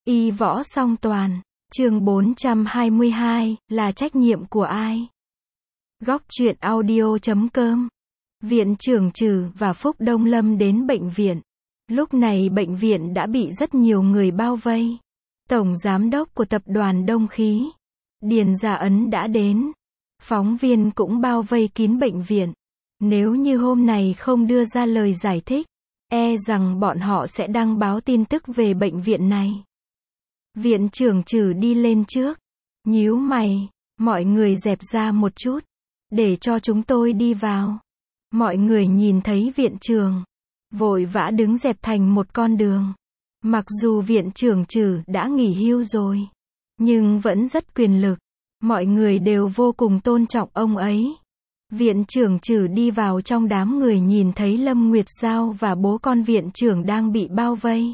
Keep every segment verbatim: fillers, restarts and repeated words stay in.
Y võ song toàn, chương bốn trăm hai mươi hai, là trách nhiệm của ai? Góc truyện audio chấm com. Viện trưởng Trừ và Phúc Đông Lâm đến bệnh viện. Lúc này bệnh viện đã bị rất nhiều người bao vây. Tổng giám đốc của tập đoàn Đông Khí, Điền Gia Ấn đã đến. Phóng viên cũng bao vây kín bệnh viện. Nếu như hôm này không đưa ra lời giải thích, e rằng bọn họ sẽ đăng báo tin tức về bệnh viện này. Viện trưởng Trừ đi lên trước, nhíu mày, mọi người dẹp ra một chút, để cho chúng tôi đi vào. Mọi người nhìn thấy viện trưởng, vội vã đứng dẹp thành một con đường. Mặc dù viện trưởng Trừ đã nghỉ hưu rồi, nhưng vẫn rất quyền lực. Mọi người đều vô cùng tôn trọng ông ấy. Viện trưởng Trừ đi vào trong đám người, nhìn thấy Lâm Nguyệt Giao và bố con viện trưởng đang bị bao vây.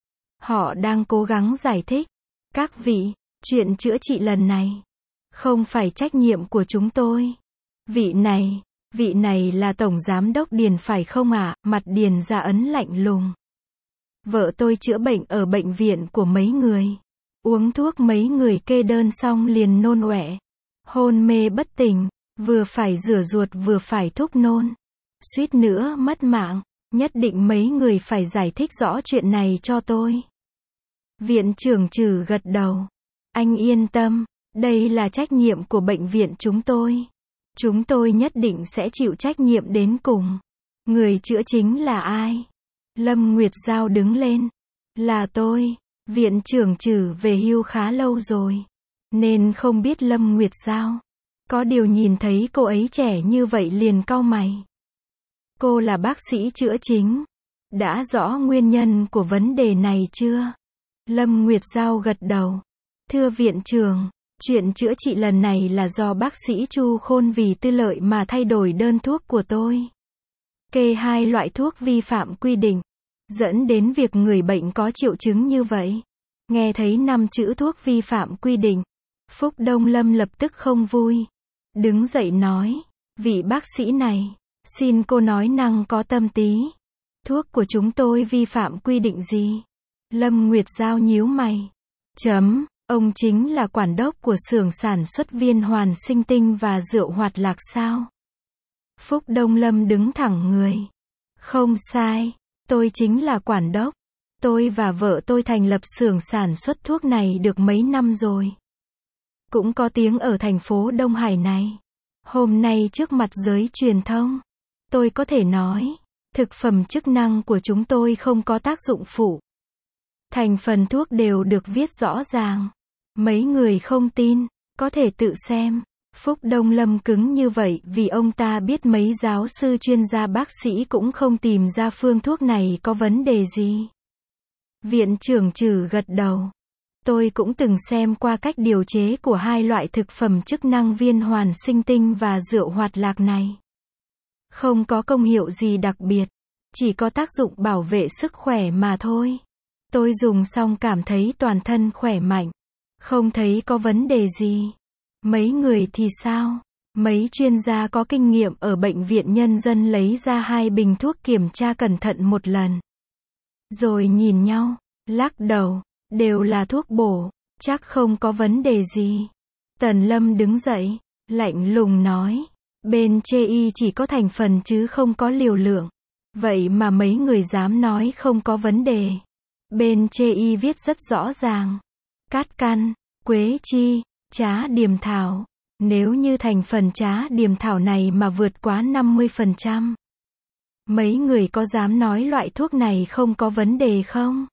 Họ đang cố gắng giải thích. Các vị, chuyện chữa trị lần này không phải trách nhiệm của chúng tôi. Vị này, vị này là Tổng Giám đốc Điền phải không ạ? À? Mặt Điền Gia Ấn lạnh lùng. Vợ tôi chữa bệnh ở bệnh viện của mấy người. Uống thuốc mấy người kê đơn xong liền nôn ọe. Hôn mê bất tỉnh, vừa phải rửa ruột vừa phải thúc nôn. Suýt nữa mất mạng. Nhất định mấy người phải giải thích rõ chuyện này cho tôi. Viện trưởng Trừ gật đầu. Anh yên tâm, đây là trách nhiệm của bệnh viện chúng tôi. Chúng tôi nhất định sẽ chịu trách nhiệm đến cùng. Người chữa chính là ai? Lâm Nguyệt Giao đứng lên. Là tôi. Viện trưởng Trừ về hưu khá lâu rồi, nên không biết Lâm Nguyệt Giao. Có điều nhìn thấy cô ấy trẻ như vậy liền cau mày. Cô là bác sĩ chữa chính. Đã rõ nguyên nhân của vấn đề này chưa? Lâm Nguyệt Giao gật đầu. Thưa viện trưởng, chuyện chữa trị lần này là do bác sĩ Chu Khôn vì tư lợi mà thay đổi đơn thuốc của tôi. Kê hai loại thuốc vi phạm quy định, dẫn đến việc người bệnh có triệu chứng như vậy. Nghe thấy năm chữ thuốc vi phạm quy định, Phúc Đông Lâm lập tức không vui. Đứng dậy nói, vị bác sĩ này, xin cô nói năng có tâm tí. Thuốc của chúng tôi vi phạm quy định gì? Lâm Nguyệt Giao nhíu mày. Chấm, ông chính là quản đốc của xưởng sản xuất viên hoàn sinh tinh và rượu hoạt lạc sao? Phúc Đông Lâm đứng thẳng người. Không sai, tôi chính là quản đốc. Tôi và vợ tôi thành lập xưởng sản xuất thuốc này được mấy năm rồi. Cũng có tiếng ở thành phố Đông Hải này. Hôm nay trước mặt giới truyền thông, tôi có thể nói, thực phẩm chức năng của chúng tôi không có tác dụng phụ. Thành phần thuốc đều được viết rõ ràng. Mấy người không tin, có thể tự xem. Phúc Đông Lâm cứng như vậy vì ông ta biết mấy giáo sư chuyên gia bác sĩ cũng không tìm ra phương thuốc này có vấn đề gì. Viện trưởng Trừ gật đầu. Tôi cũng từng xem qua cách điều chế của hai loại thực phẩm chức năng viên hoàn sinh tinh và rượu hoạt lạc này. Không có công hiệu gì đặc biệt, chỉ có tác dụng bảo vệ sức khỏe mà thôi. Tôi dùng xong cảm thấy toàn thân khỏe mạnh, không thấy có vấn đề gì. Mấy người thì sao? Mấy chuyên gia có kinh nghiệm ở bệnh viện nhân dân lấy ra hai bình thuốc kiểm tra cẩn thận một lần. Rồi nhìn nhau, lắc đầu, đều là thuốc bổ, chắc không có vấn đề gì. Tần Lâm đứng dậy, lạnh lùng nói, bên chê y chỉ có thành phần chứ không có liều lượng. Vậy mà mấy người dám nói không có vấn đề. Bên chê y viết rất rõ ràng. Cát căn, quế chi, trá điềm thảo. Nếu như thành phần trá điềm thảo này mà vượt quá năm mươi phần trăm. Mấy người có dám nói loại thuốc này không có vấn đề không?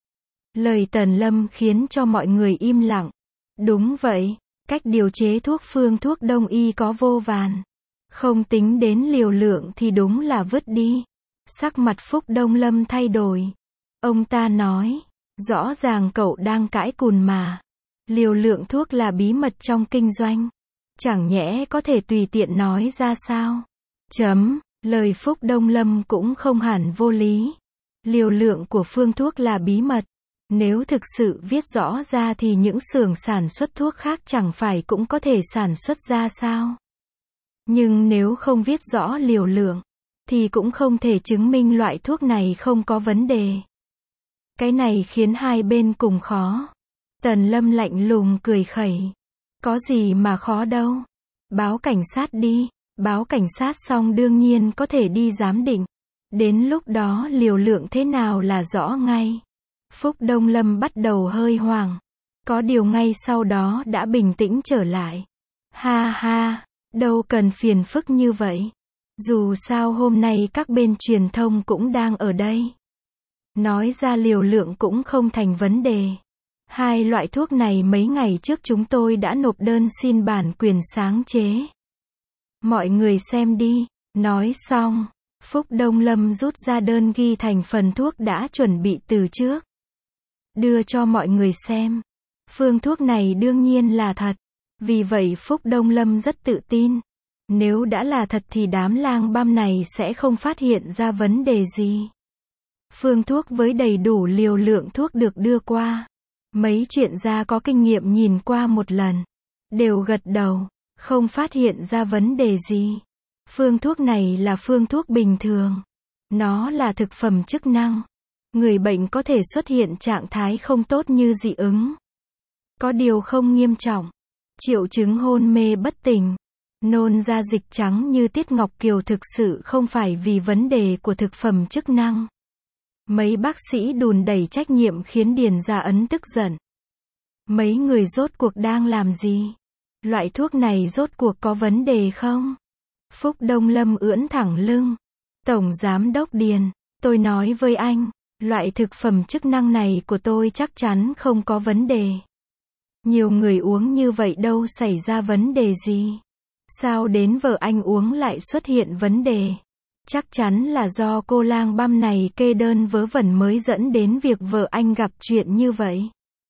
Lời Tần Lâm khiến cho mọi người im lặng. Đúng vậy, cách điều chế thuốc phương thuốc đông y có vô vàn. Không tính đến liều lượng thì đúng là vứt đi. Sắc mặt Phúc Đông Lâm thay đổi. Ông ta nói, rõ ràng cậu đang cãi cùn mà. Liều lượng thuốc là bí mật trong kinh doanh. Chẳng nhẽ có thể tùy tiện nói ra sao? Chấm, lời Phúc Đông Lâm cũng không hẳn vô lý. Liều lượng của phương thuốc là bí mật. Nếu thực sự viết rõ ra thì những xưởng sản xuất thuốc khác chẳng phải cũng có thể sản xuất ra sao? Nhưng nếu không viết rõ liều lượng, thì cũng không thể chứng minh loại thuốc này không có vấn đề. Cái này khiến hai bên cùng khó. Tần Lâm lạnh lùng cười khẩy. Có gì mà khó đâu. Báo cảnh sát đi. Báo cảnh sát xong đương nhiên có thể đi giám định. Đến lúc đó liều lượng thế nào là rõ ngay. Phúc Đông Lâm bắt đầu hơi hoảng. Có điều ngay sau đó đã bình tĩnh trở lại. Ha ha, đâu cần phiền phức như vậy. Dù sao hôm nay các bên truyền thông cũng đang ở đây. Nói ra liều lượng cũng không thành vấn đề. Hai loại thuốc này mấy ngày trước chúng tôi đã nộp đơn xin bản quyền sáng chế. Mọi người xem đi. Nói xong, Phúc Đông Lâm rút ra đơn ghi thành phần thuốc đã chuẩn bị từ trước. Đưa cho mọi người xem. Phương thuốc này đương nhiên là thật. Vì vậy Phúc Đông Lâm rất tự tin. Nếu đã là thật thì đám lang băm này sẽ không phát hiện ra vấn đề gì. Phương thuốc với đầy đủ liều lượng thuốc được đưa qua. Mấy chuyên gia có kinh nghiệm nhìn qua một lần. Đều gật đầu. Không phát hiện ra vấn đề gì. Phương thuốc này là phương thuốc bình thường. Nó là thực phẩm chức năng. Người bệnh có thể xuất hiện trạng thái không tốt như dị ứng. Có điều không nghiêm trọng. Triệu chứng hôn mê bất tỉnh. Nôn ra dịch trắng như tiết ngọc kiều thực sự không phải vì vấn đề của thực phẩm chức năng. Mấy bác sĩ đùn đẩy trách nhiệm khiến Điền Gia Ấn tức giận. Mấy người rốt cuộc đang làm gì? Loại thuốc này rốt cuộc có vấn đề không? Phúc Đông Lâm ưỡn thẳng lưng. Tổng Giám đốc Điền, tôi nói với anh, loại thực phẩm chức năng này của tôi chắc chắn không có vấn đề. Nhiều người uống như vậy đâu xảy ra vấn đề gì. Sao đến vợ anh uống lại xuất hiện vấn đề? Chắc chắn là do cô lang băm này kê đơn vớ vẩn mới dẫn đến việc vợ anh gặp chuyện như vậy.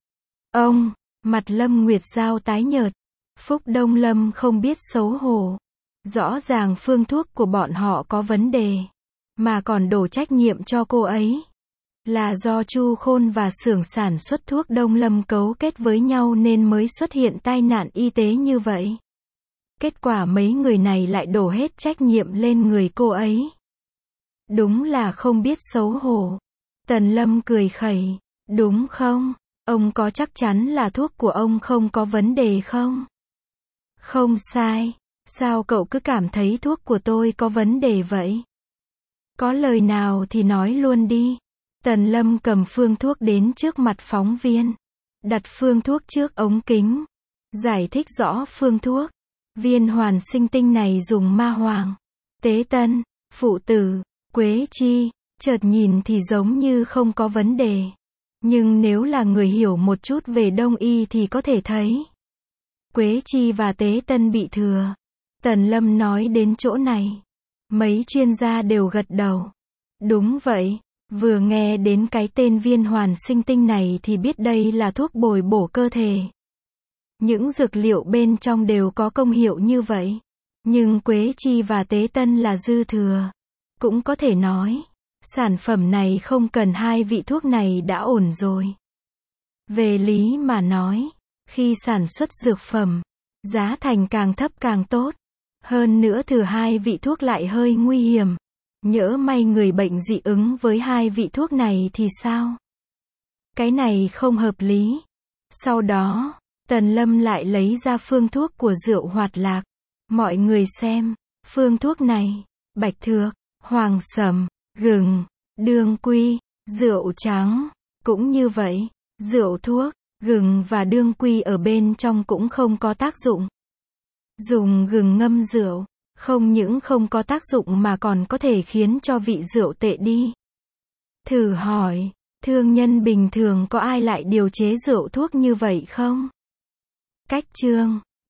Ông, mặt Lâm Nguyệt Giao tái nhợt. Phúc Đông Lâm không biết xấu hổ. Rõ ràng phương thuốc của bọn họ có vấn đề. Mà còn đổ trách nhiệm cho cô ấy. Là do Chu Khôn và xưởng sản xuất thuốc Đông Lâm cấu kết với nhau nên mới xuất hiện tai nạn y tế như vậy. Kết quả mấy người này lại đổ hết trách nhiệm lên người cô ấy. Đúng là không biết xấu hổ. Tần Lâm cười khẩy. Đúng không? Ông có chắc chắn là thuốc của ông không có vấn đề không? Không sai. Sao cậu cứ cảm thấy thuốc của tôi có vấn đề vậy? Có lời nào thì nói luôn đi. Tần Lâm cầm phương thuốc đến trước mặt phóng viên. Đặt phương thuốc trước ống kính. Giải thích rõ phương thuốc. Viên hoàn sinh tinh này dùng ma hoàng, tế tân, phụ tử, quế chi. Chợt nhìn thì giống như không có vấn đề. Nhưng nếu là người hiểu một chút về đông y thì có thể thấy. Quế chi và tế tân bị thừa. Tần Lâm nói đến chỗ này. Mấy chuyên gia đều gật đầu. Đúng vậy. Vừa nghe đến cái tên viên hoàn sinh tinh này thì biết đây là thuốc bồi bổ cơ thể. Những dược liệu bên trong đều có công hiệu như vậy. Nhưng quế chi và tế tân là dư thừa. Cũng có thể nói, sản phẩm này không cần hai vị thuốc này đã ổn rồi. Về lý mà nói, khi sản xuất dược phẩm, giá thành càng thấp càng tốt. Hơn nữa thừa hai vị thuốc lại hơi nguy hiểm. Nhỡ may người bệnh dị ứng với hai vị thuốc này thì sao? Cái này không hợp lý. Sau đó, Tần Lâm lại lấy ra phương thuốc của rượu Hoạt Lạc. Mọi người xem, phương thuốc này, bạch thược, hoàng sẩm, gừng, đương quy, rượu trắng, cũng như vậy, rượu thuốc, gừng và đương quy ở bên trong cũng không có tác dụng. Dùng gừng ngâm rượu, không những không có tác dụng mà còn có thể khiến cho vị rượu tệ đi. Thử hỏi, thương nhân bình thường có ai lại điều chế rượu thuốc như vậy không? Cách chương